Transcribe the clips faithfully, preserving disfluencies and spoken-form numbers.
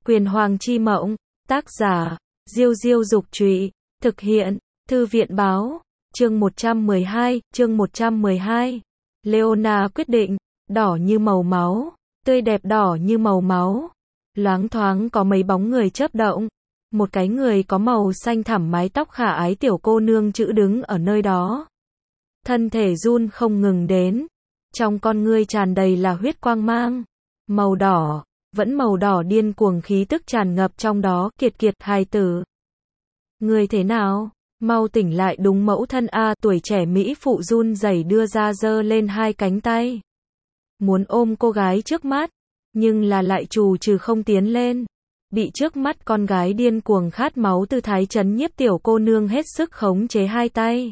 Quyền Hoàng chi mộng, tác giả, Diêu Diêu Dục Trụy, thực hiện, Thư viện Báo, chương một trăm mười hai, chương một trăm mười hai. Leona quyết định, đỏ như màu máu, tươi đẹp đỏ như màu máu. Loáng thoáng có mấy bóng người chớp động. Một cái người có màu xanh thẳm mái tóc khả ái tiểu cô nương chữ đứng ở nơi đó. Thân thể run không ngừng đến. Trong con ngươi tràn đầy là huyết quang mang. Màu đỏ, vẫn màu đỏ điên cuồng khí tức tràn ngập trong đó. Kiệt kiệt hài tử. Người thế nào? Mau tỉnh lại đúng mẫu thân a. Tuổi trẻ mỹ phụ run rẩy đưa ra giơ lên hai cánh tay. Muốn ôm cô gái trước mắt. Nhưng là lại trù trừ không tiến lên. Bị trước mắt con gái điên cuồng khát máu tư thái chấn nhiếp tiểu cô nương hết sức khống chế hai tay.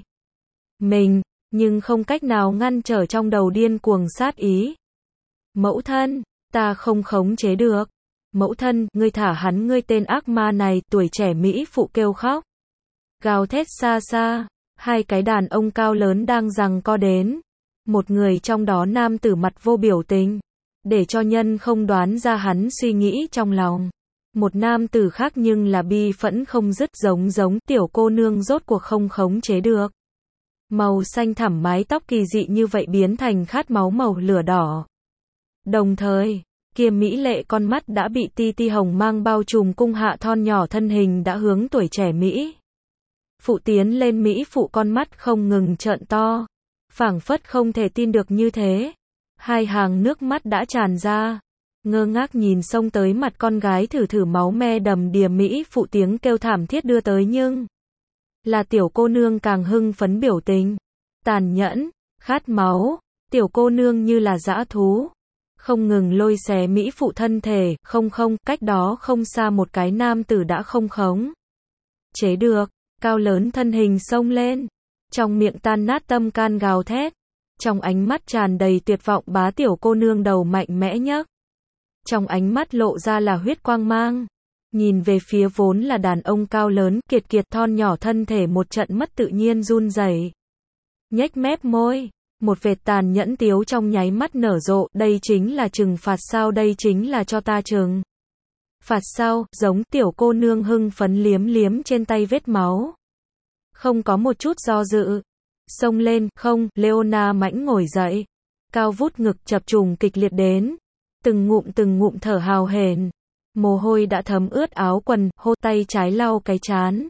Mình, nhưng không cách nào ngăn trở trong đầu điên cuồng sát ý. Mẫu thân, ta không khống chế được. Mẫu thân, ngươi thả hắn ngươi tên ác ma này, tuổi trẻ mỹ phụ kêu khóc. Gào thét xa xa, hai cái đàn ông cao lớn đang giằng co đến. Một người trong đó nam tử mặt vô biểu tình, để cho nhân không đoán ra hắn suy nghĩ trong lòng. Một nam tử khác nhưng là bi phẫn không dứt giống giống tiểu cô nương rốt cuộc không khống chế được. Màu xanh thẳm mái tóc kỳ dị như vậy biến thành khát máu màu lửa đỏ. Đồng thời, kia mỹ lệ con mắt đã bị ti ti hồng mang bao trùm cung hạ thon nhỏ thân hình đã hướng tuổi trẻ Mỹ. Phụ tiến lên Mỹ phụ con mắt không ngừng trợn to. Phảng phất không thể tin được như thế. Hai hàng nước mắt đã tràn ra. Ngơ ngác nhìn xông tới mặt con gái thử thử máu me đầm đìa Mỹ phụ tiếng kêu thảm thiết đưa tới nhưng là tiểu cô nương càng hưng phấn biểu tình. Tàn nhẫn, khát máu, tiểu cô nương như là dã thú. Không ngừng lôi xé Mỹ phụ thân thể, không không, cách đó không xa một cái nam tử đã không khống chế được, cao lớn thân hình xông lên. Trong miệng tan nát tâm can gào thét. Trong ánh mắt tràn đầy tuyệt vọng bá tiểu cô nương đầu mạnh mẽ nhấc. Trong ánh mắt lộ ra là huyết quang mang. Nhìn về phía vốn là đàn ông cao lớn, kiệt kiệt thon nhỏ thân thể một trận mất tự nhiên run rẩy. Nhếch mép môi, một vệt tàn nhẫn tiếu trong nháy mắt nở rộ, đây chính là trừng phạt sao, đây chính là cho ta trừng phạt sao, giống tiểu cô nương hưng phấn liếm liếm trên tay vết máu. Không có một chút do dự. Xông lên, không, Leona mãnh ngồi dậy. Cao vút ngực chập trùng kịch liệt đến. Từng ngụm từng ngụm thở hào hển. Mồ hôi đã thấm ướt áo quần, hô tay trái lau cái trán.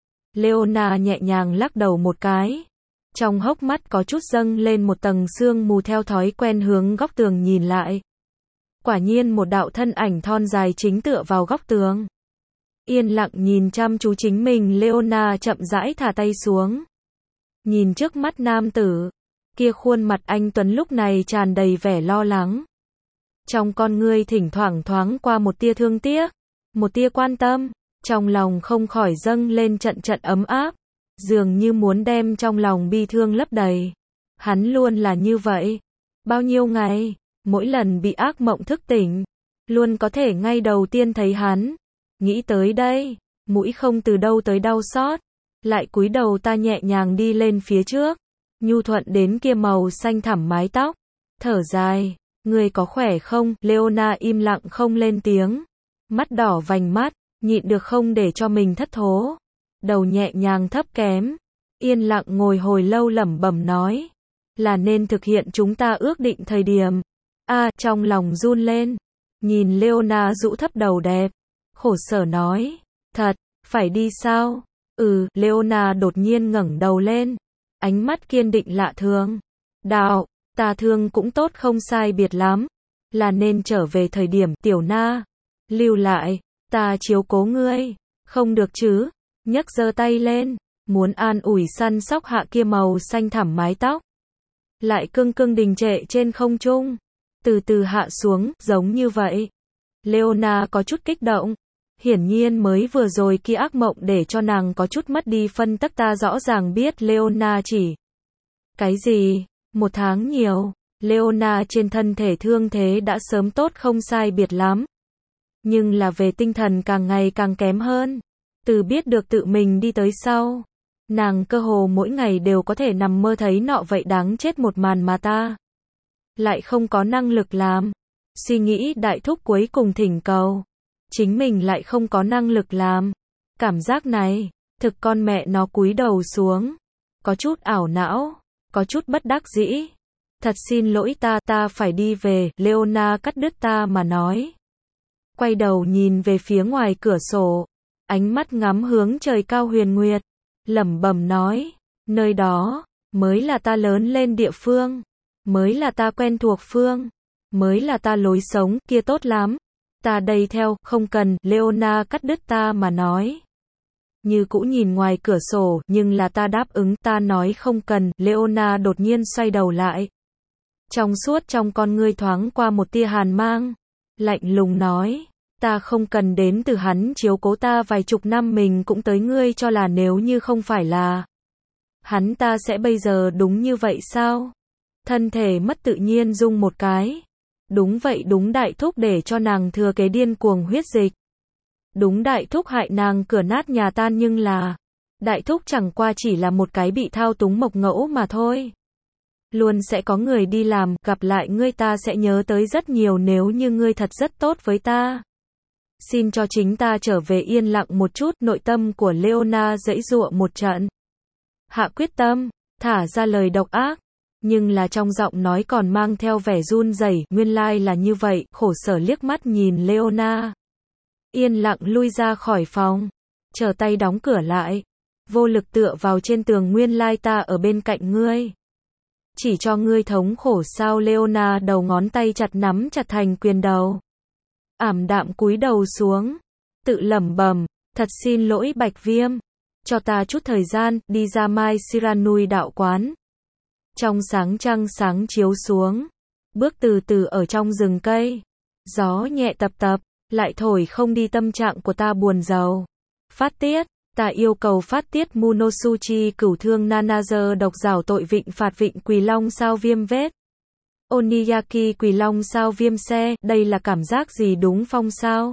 Leona nhẹ nhàng lắc đầu một cái. Trong hốc mắt có chút dâng lên một tầng sương mù theo thói quen hướng góc tường nhìn lại. Quả nhiên một đạo thân ảnh thon dài chính tựa vào góc tường. Yên lặng nhìn chăm chú chính mình, Leona chậm rãi thả tay xuống. Nhìn trước mắt nam tử, kia khuôn mặt anh tuấn lúc này tràn đầy vẻ lo lắng. Trong con ngươi thỉnh thoảng thoáng qua một tia thương tiếc, một tia quan tâm, trong lòng không khỏi dâng lên trận trận ấm áp, dường như muốn đem trong lòng bi thương lấp đầy. Hắn luôn là như vậy, bao nhiêu ngày, mỗi lần bị ác mộng thức tỉnh, luôn có thể ngay đầu tiên thấy hắn. Nghĩ tới đây, mũi không từ đâu tới đau xót, lại cúi đầu ta nhẹ nhàng đi lên phía trước, nhu thuận đến kia màu xanh thẳm mái tóc, thở dài, người có khỏe không? Leona im lặng không lên tiếng, mắt đỏ vành mắt, nhịn được không để cho mình thất thố, đầu nhẹ nhàng thấp kém, yên lặng ngồi hồi lâu lẩm bẩm nói, là nên thực hiện chúng ta ước định thời điểm. A, à, trong lòng run lên, nhìn Leona rũ thấp đầu đẹp, khổ sở nói, thật, phải đi sao? Ừ, Leona đột nhiên ngẩng đầu lên, ánh mắt kiên định lạ thường. Đạo, ta thương cũng tốt không sai biệt lắm, là nên trở về thời điểm tiểu na, lưu lại, ta chiếu cố ngươi, không được chứ? Nhấc giơ tay lên, muốn an ủi săn sóc hạ kia màu xanh thẳm mái tóc. Lại cưng cưng đình trệ trên không trung, từ từ hạ xuống, giống như vậy. Leona có chút kích động. Hiển nhiên mới vừa rồi kia ác mộng để cho nàng có chút mất đi phân tắc, ta rõ ràng biết Leona chỉ cái gì, một tháng nhiều, Leona trên thân thể thương thế đã sớm tốt không sai biệt lắm. Nhưng là về tinh thần càng ngày càng kém hơn. Từ biết được tự mình đi tới sau, nàng cơ hồ mỗi ngày đều có thể nằm mơ thấy nọ vậy đáng chết một màn mà ta lại không có năng lực làm. Suy nghĩ đại thúc cuối cùng thỉnh cầu. chính mình lại không có năng lực làm. Cảm giác này, thực con mẹ nó cúi đầu xuống. Có chút ảo não, có chút bất đắc dĩ. Thật xin lỗi ta, ta phải đi về, Leona cắt đứt ta mà nói. Quay đầu nhìn về phía ngoài cửa sổ, ánh mắt ngắm hướng trời cao huyền nguyệt, lẩm bẩm nói, nơi đó, mới là ta lớn lên địa phương, mới là ta quen thuộc phương, mới là ta lối sống, kia tốt lắm. Ta đây theo, không cần, Leona cắt đứt ta mà nói. Như cũ nhìn ngoài cửa sổ, nhưng là ta đáp ứng, ta nói không cần, Leona đột nhiên xoay đầu lại. Trong suốt trong con ngươi thoáng qua một tia hàn mang, lạnh lùng nói, ta không cần đến từ hắn chiếu cố ta vài chục năm mình cũng tới ngươi cho là nếu như không phải là hắn ta sẽ bây giờ đúng như vậy sao? Thân thể mất tự nhiên rung một cái. Đúng vậy đúng đại thúc để cho nàng thừa kế điên cuồng huyết dịch. Đúng đại thúc hại nàng cửa nát nhà tan nhưng là đại thúc chẳng qua chỉ là một cái bị thao túng mộc ngẫu mà thôi. Luôn sẽ có người đi làm, gặp lại ngươi ta sẽ nhớ tới rất nhiều nếu như ngươi thật rất tốt với ta. Xin cho chính ta trở về yên lặng một chút, nội tâm của Leona giãy giụa một trận. Hạ quyết tâm, thả ra lời độc ác, nhưng là trong giọng nói còn mang theo vẻ run rẩy, nguyên lai là như vậy, khổ sở liếc mắt nhìn Leona. Yên lặng lui ra khỏi phòng, trở tay đóng cửa lại, vô lực tựa vào trên tường nguyên lai ta ở bên cạnh ngươi. Chỉ cho ngươi thống khổ sao Leona đầu ngón tay chặt nắm chặt thành quyền đầu. Ảm đạm cúi đầu xuống, tự lẩm bẩm, thật xin lỗi Bạch Viêm, cho ta chút thời gian, đi ra Mai Siranui đạo quán. Trong sáng trăng sáng chiếu xuống, bước từ từ ở trong rừng cây, gió nhẹ tập tập, lại thổi không đi tâm trạng của ta buồn rầu. Phát tiết, ta yêu cầu phát tiết Munosuchi cửu thương Nanager độc rảo tội vịnh phạt vịnh Quỳ Long sao viêm vết. Oniyaki Quỳ Long sao viêm xe, đây là cảm giác gì đúng phong sao?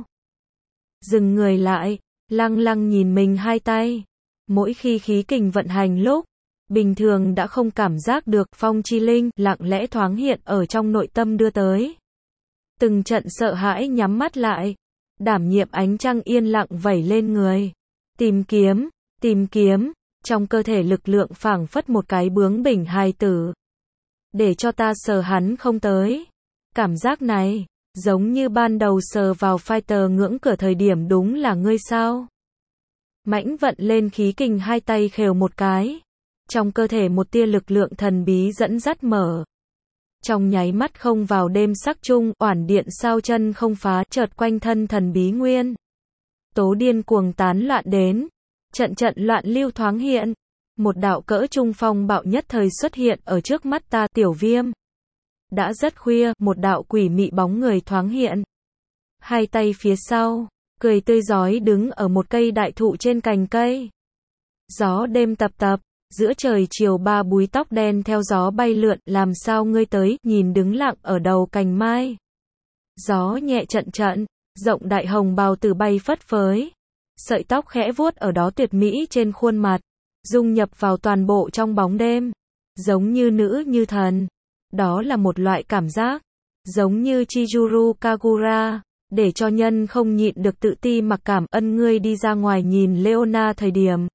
Dừng người lại, lăng lăng nhìn mình hai tay. Mỗi khi khí kình vận hành lúc, bình thường đã không cảm giác được, phong chi linh, lặng lẽ thoáng hiện ở trong nội tâm đưa tới. Từng trận sợ hãi nhắm mắt lại, đảm nhiệm ánh trăng yên lặng vẩy lên người. Tìm kiếm, tìm kiếm, trong cơ thể lực lượng phảng phất một cái bướng bỉnh hài tử. Để cho ta sờ hắn không tới. Cảm giác này, giống như ban đầu sờ vào fighter ngưỡng cửa thời điểm đúng là ngươi sao? Mãnh vận lên khí kình hai tay khều một cái. Trong cơ thể một tia lực lượng thần bí dẫn dắt mở. Trong nháy mắt không vào đêm sắc chung, oản điện sao chân không phá, chợt quanh thân thần bí nguyên. Tố điên cuồng tán loạn đến. Trận trận loạn lưu thoáng hiện. Một đạo cỡ trung phong bạo nhất thời xuất hiện ở trước mắt ta, Tiểu Viêm. Đã rất khuya, một đạo quỷ mị bóng người thoáng hiện. Hai tay phía sau, cười tươi rói đứng ở một cây đại thụ trên cành cây. Gió đêm tập tập, giữa trời chiều ba búi tóc đen theo gió bay lượn, làm sao ngươi tới, nhìn đứng lặng ở đầu cành mai. Gió nhẹ trận trận, rộng đại hồng bào tử bay phất phới. Sợi tóc khẽ vuốt ở đó tuyệt mỹ trên khuôn mặt. Dung nhập vào toàn bộ trong bóng đêm, giống như nữ như thần. Đó là một loại cảm giác, giống như Chizuru Kagura, để cho nhân không nhịn được tự ti mặc cảm. Ân ngươi đi ra ngoài nhìn Leona thời điểm.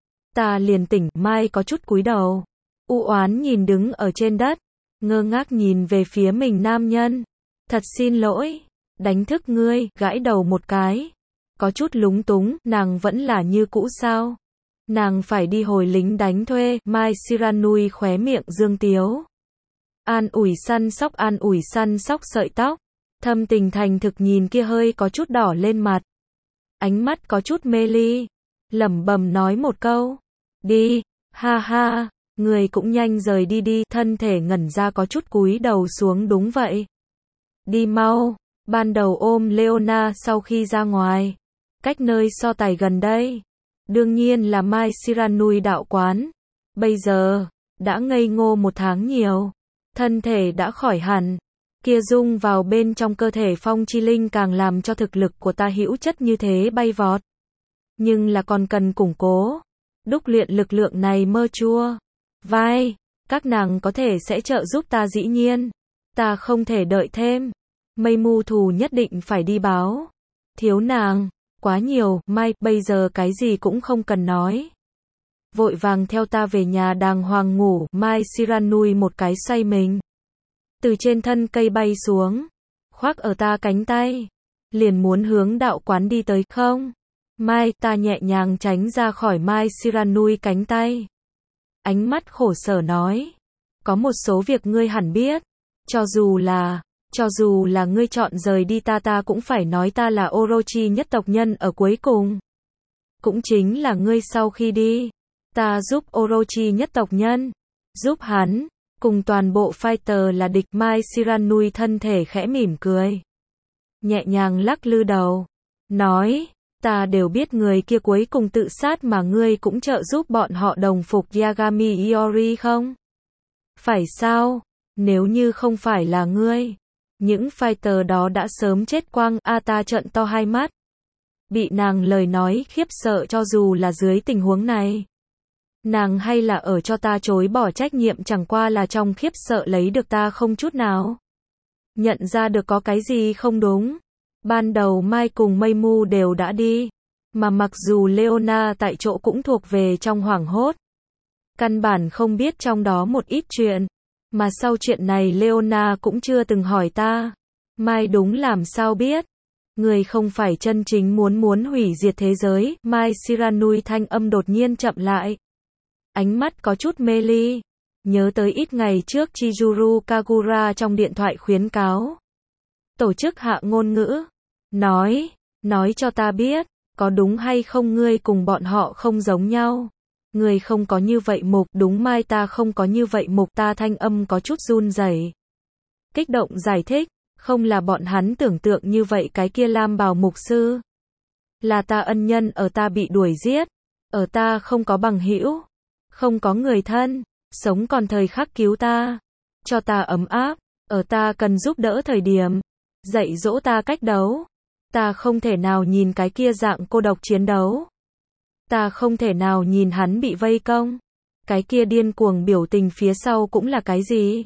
Ta liền tỉnh, Mai có chút cúi đầu, u oán nhìn đứng ở trên đất, ngơ ngác nhìn về phía mình nam nhân. Thật xin lỗi, đánh thức ngươi, gãi đầu một cái. Có chút lúng túng, nàng vẫn là như cũ sao? Nàng phải đi hồi lính đánh thuê, Mai Siranui khóe miệng dương tiếu. An ủi săn sóc an ủi săn sóc sợi tóc. Thâm tình thành thực nhìn kia hơi có chút đỏ lên mặt. Ánh mắt có chút mê ly. Lẩm bẩm nói một câu. Đi, ha ha, người cũng nhanh rời đi đi. Thân thể ngẩn ra có chút cúi đầu xuống đúng vậy. Đi mau, ban đầu ôm Leona sau khi ra ngoài. Cách nơi so tài gần đây. Đương nhiên là Mai Siranui đạo quán. Bây giờ, đã ngây ngô một tháng nhiều. Thân thể đã khỏi hẳn. Kia dung vào bên trong cơ thể phong chi linh càng làm cho thực lực của ta hữu chất như thế bay vọt. Nhưng là còn cần củng cố. Đúc luyện lực lượng này mơ chua. Vai, các nàng có thể sẽ trợ giúp ta dĩ nhiên. Ta không thể đợi thêm. Mây mù thù nhất định phải đi báo. Thiếu nàng, quá nhiều, Mai, bây giờ cái gì cũng không cần nói. Vội vàng theo ta về nhà đàng hoàng ngủ, Mai Shiranui một cái xoay mình. Từ trên thân cây bay xuống, khoác ở ta cánh tay. Liền muốn hướng đạo quán đi tới, không? Mai, ta nhẹ nhàng tránh ra khỏi Mai Shiranui cánh tay. Ánh mắt khổ sở nói. Có một số việc ngươi hẳn biết. Cho dù là, cho dù là ngươi chọn rời đi ta ta cũng phải nói ta là Orochi nhất tộc nhân ở cuối cùng. Cũng chính là ngươi sau khi đi. Ta giúp Orochi nhất tộc nhân. Giúp hắn. Cùng toàn bộ fighter là địch. Mai Shiranui thân thể khẽ mỉm cười. Nhẹ nhàng lắc lư đầu. Nói. Ta đều biết người kia cuối cùng tự sát mà ngươi cũng trợ giúp bọn họ đồng phục Yagami Iori không? Phải sao? Nếu như không phải là ngươi, những fighter đó đã sớm chết quang. A ta trợn to hai mắt. Bị nàng lời nói khiếp sợ cho dù là dưới tình huống này. Nàng hay là ở cho ta chối bỏ trách nhiệm chẳng qua là trong khiếp sợ lấy được ta không chút nào. Nhận ra được có cái gì không đúng. Ban đầu Mai cùng Mây Mu đều đã đi. Mà mặc dù Leona tại chỗ cũng thuộc về trong hoảng hốt. Căn bản không biết trong đó một ít chuyện. Mà sau chuyện này Leona cũng chưa từng hỏi ta. Mai đúng làm sao biết. Người không phải chân chính muốn muốn hủy diệt thế giới. Mai Shiranui thanh âm đột nhiên chậm lại. Ánh mắt có chút mê ly. Nhớ tới ít ngày trước Chizuru Kagura trong điện thoại khuyến cáo. Tổ chức hạ ngôn ngữ. Nói, nói cho ta biết, có đúng hay không ngươi cùng bọn họ không giống nhau. Ngươi không có như vậy mục, đúng Mai ta không có như vậy mục, ta thanh âm có chút run rẩy. Kích động giải thích, không là bọn hắn tưởng tượng như vậy cái kia lam bào mục sư. Là ta ân nhân ở ta bị đuổi giết, ở ta không có bằng hữu, không có người thân, sống còn thời khắc cứu ta, cho ta ấm áp, ở ta cần giúp đỡ thời điểm, dạy dỗ ta cách đấu. Ta không thể nào nhìn cái kia dạng cô độc chiến đấu. Ta không thể nào nhìn hắn bị vây công. Cái kia điên cuồng biểu tình phía sau cũng là cái gì?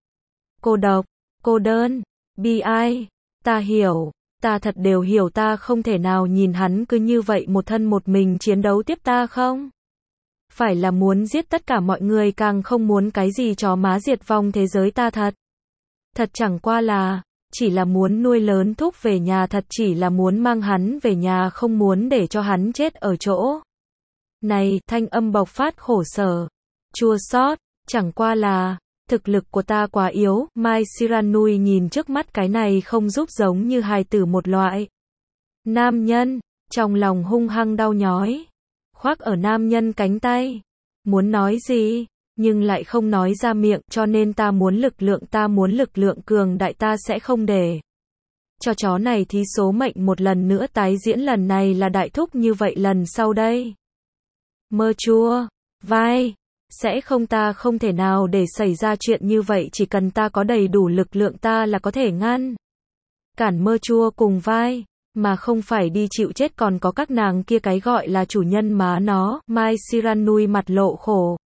Cô độc, cô đơn, bi ai. Ta hiểu, ta thật đều hiểu ta không thể nào nhìn hắn cứ như vậy một thân một mình chiến đấu tiếp ta không? Phải là muốn giết tất cả mọi người càng không muốn cái gì chó má diệt vong thế giới ta thật. Thật chẳng qua là, chỉ là muốn nuôi lớn thúc về nhà thật chỉ là muốn mang hắn về nhà không muốn để cho hắn chết ở chỗ. Này, thanh âm bộc phát khổ sở, chua xót, chẳng qua là, thực lực của ta quá yếu. Mai Shiranui nhìn trước mắt cái này không giúp giống như hài tử một loại. Nam nhân, trong lòng hung hăng đau nhói, khoác ở nam nhân cánh tay, muốn nói gì, nhưng lại không nói ra miệng, cho nên ta muốn lực lượng ta muốn lực lượng cường đại ta sẽ không để cho chó này thí số mệnh một lần nữa tái diễn lần này là đại thúc như vậy lần sau đây. Mơ chua, vai, sẽ không ta không thể nào để xảy ra chuyện như vậy chỉ cần ta có đầy đủ lực lượng ta là có thể ngăn. Cản mơ chua cùng vai, mà không phải đi chịu chết còn có các nàng kia cái gọi là chủ nhân má nó. Mai Shiranui mặt lộ khổ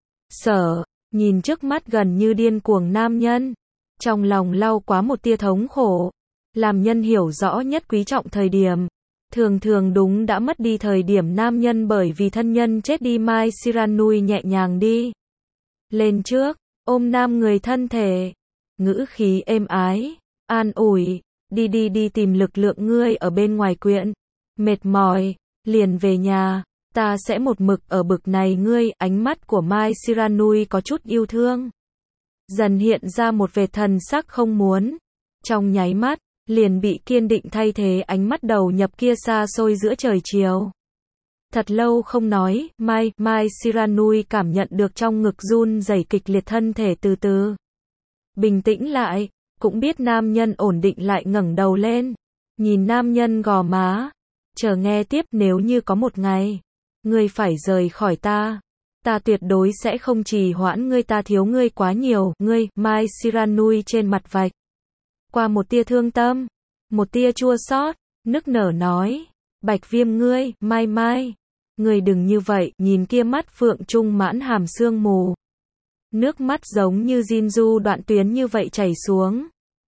sở, nhìn trước mắt gần như điên cuồng nam nhân. Trong lòng lau quá một tia thống khổ. Làm nhân hiểu rõ nhất quý trọng thời điểm. Thường thường đúng đã mất đi thời điểm nam nhân bởi vì thân nhân chết đi. Mai Shiranui nhẹ nhàng đi lên trước, ôm nam người thân thể. Ngữ khí êm ái, an ủi, đi đi đi tìm lực lượng ngươi ở bên ngoài quyện. Mệt mỏi, liền về nhà. Ta sẽ một mực ở bực này ngươi. Ánh mắt của Mai Shiranui có chút yêu thương. Dần hiện ra một vệt thần sắc không muốn. Trong nháy mắt, liền bị kiên định thay thế ánh mắt đầu nhập kia xa xôi giữa trời chiều. Thật lâu không nói, Mai, Mai Shiranui cảm nhận được trong ngực run rẩy kịch liệt thân thể từ từ bình tĩnh lại, cũng biết nam nhân ổn định lại ngẩng đầu lên. Nhìn nam nhân gò má, chờ nghe tiếp nếu như có một ngày. Ngươi phải rời khỏi ta. Ta tuyệt đối sẽ không trì hoãn ngươi ta thiếu ngươi quá nhiều. Ngươi, Mai Shiranui trên mặt vạch qua một tia thương tâm, một tia chua xót, nức nở nói. Bạch Viêm ngươi, Mai Mai. Ngươi đừng như vậy, nhìn kia mắt phượng trung mãn hàm sương mù. Nước mắt giống như Jinju đoạn tuyến như vậy chảy xuống.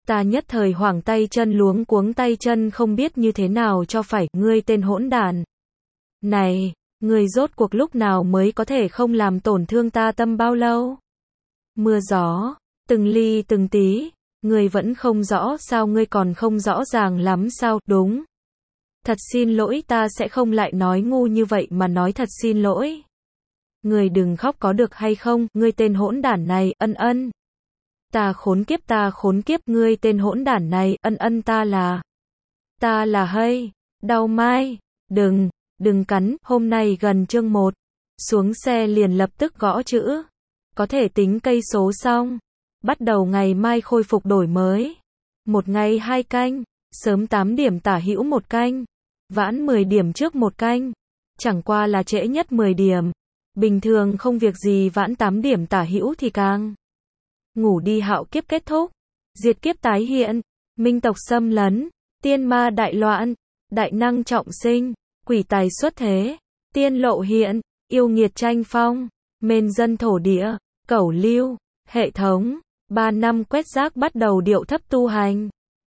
Ta nhất thời hoảng tay chân luống cuống tay chân không biết như thế nào cho phải, ngươi tên hỗn đản. Này, ngươi rốt cuộc lúc nào mới có thể không làm tổn thương ta tâm bao lâu? Mưa gió, từng ly từng tí, ngươi vẫn không rõ sao, ngươi còn không rõ ràng lắm sao, đúng. Thật xin lỗi, ta sẽ không lại nói ngu như vậy mà nói thật xin lỗi. Ngươi đừng khóc có được hay không, ngươi tên hỗn đản này, ân ân. Ta khốn kiếp, ta khốn kiếp, ngươi tên hỗn đản này, ân ân, ta là, ta là hay, đau mai, đừng, đừng cắn, hôm nay gần chương một, xuống xe liền lập tức gõ chữ, có thể tính cây số xong, bắt đầu ngày mai khôi phục đổi mới, một ngày hai canh, sớm tám điểm tả hữu một canh, vãn mười điểm trước một canh, chẳng qua là trễ nhất mười điểm, bình thường không việc gì vãn tám điểm tả hữu thì càng. Ngủ đi, hạo kiếp kết thúc, diệt kiếp tái hiện, minh tộc xâm lấn, tiên ma đại loạn, đại năng trọng sinh, quỷ tài xuất thế, tiên lộ hiện, yêu nghiệt tranh phong, mên dân thổ địa, cẩu lưu, hệ thống, ba năm quét rác bắt đầu điệu thấp tu hành.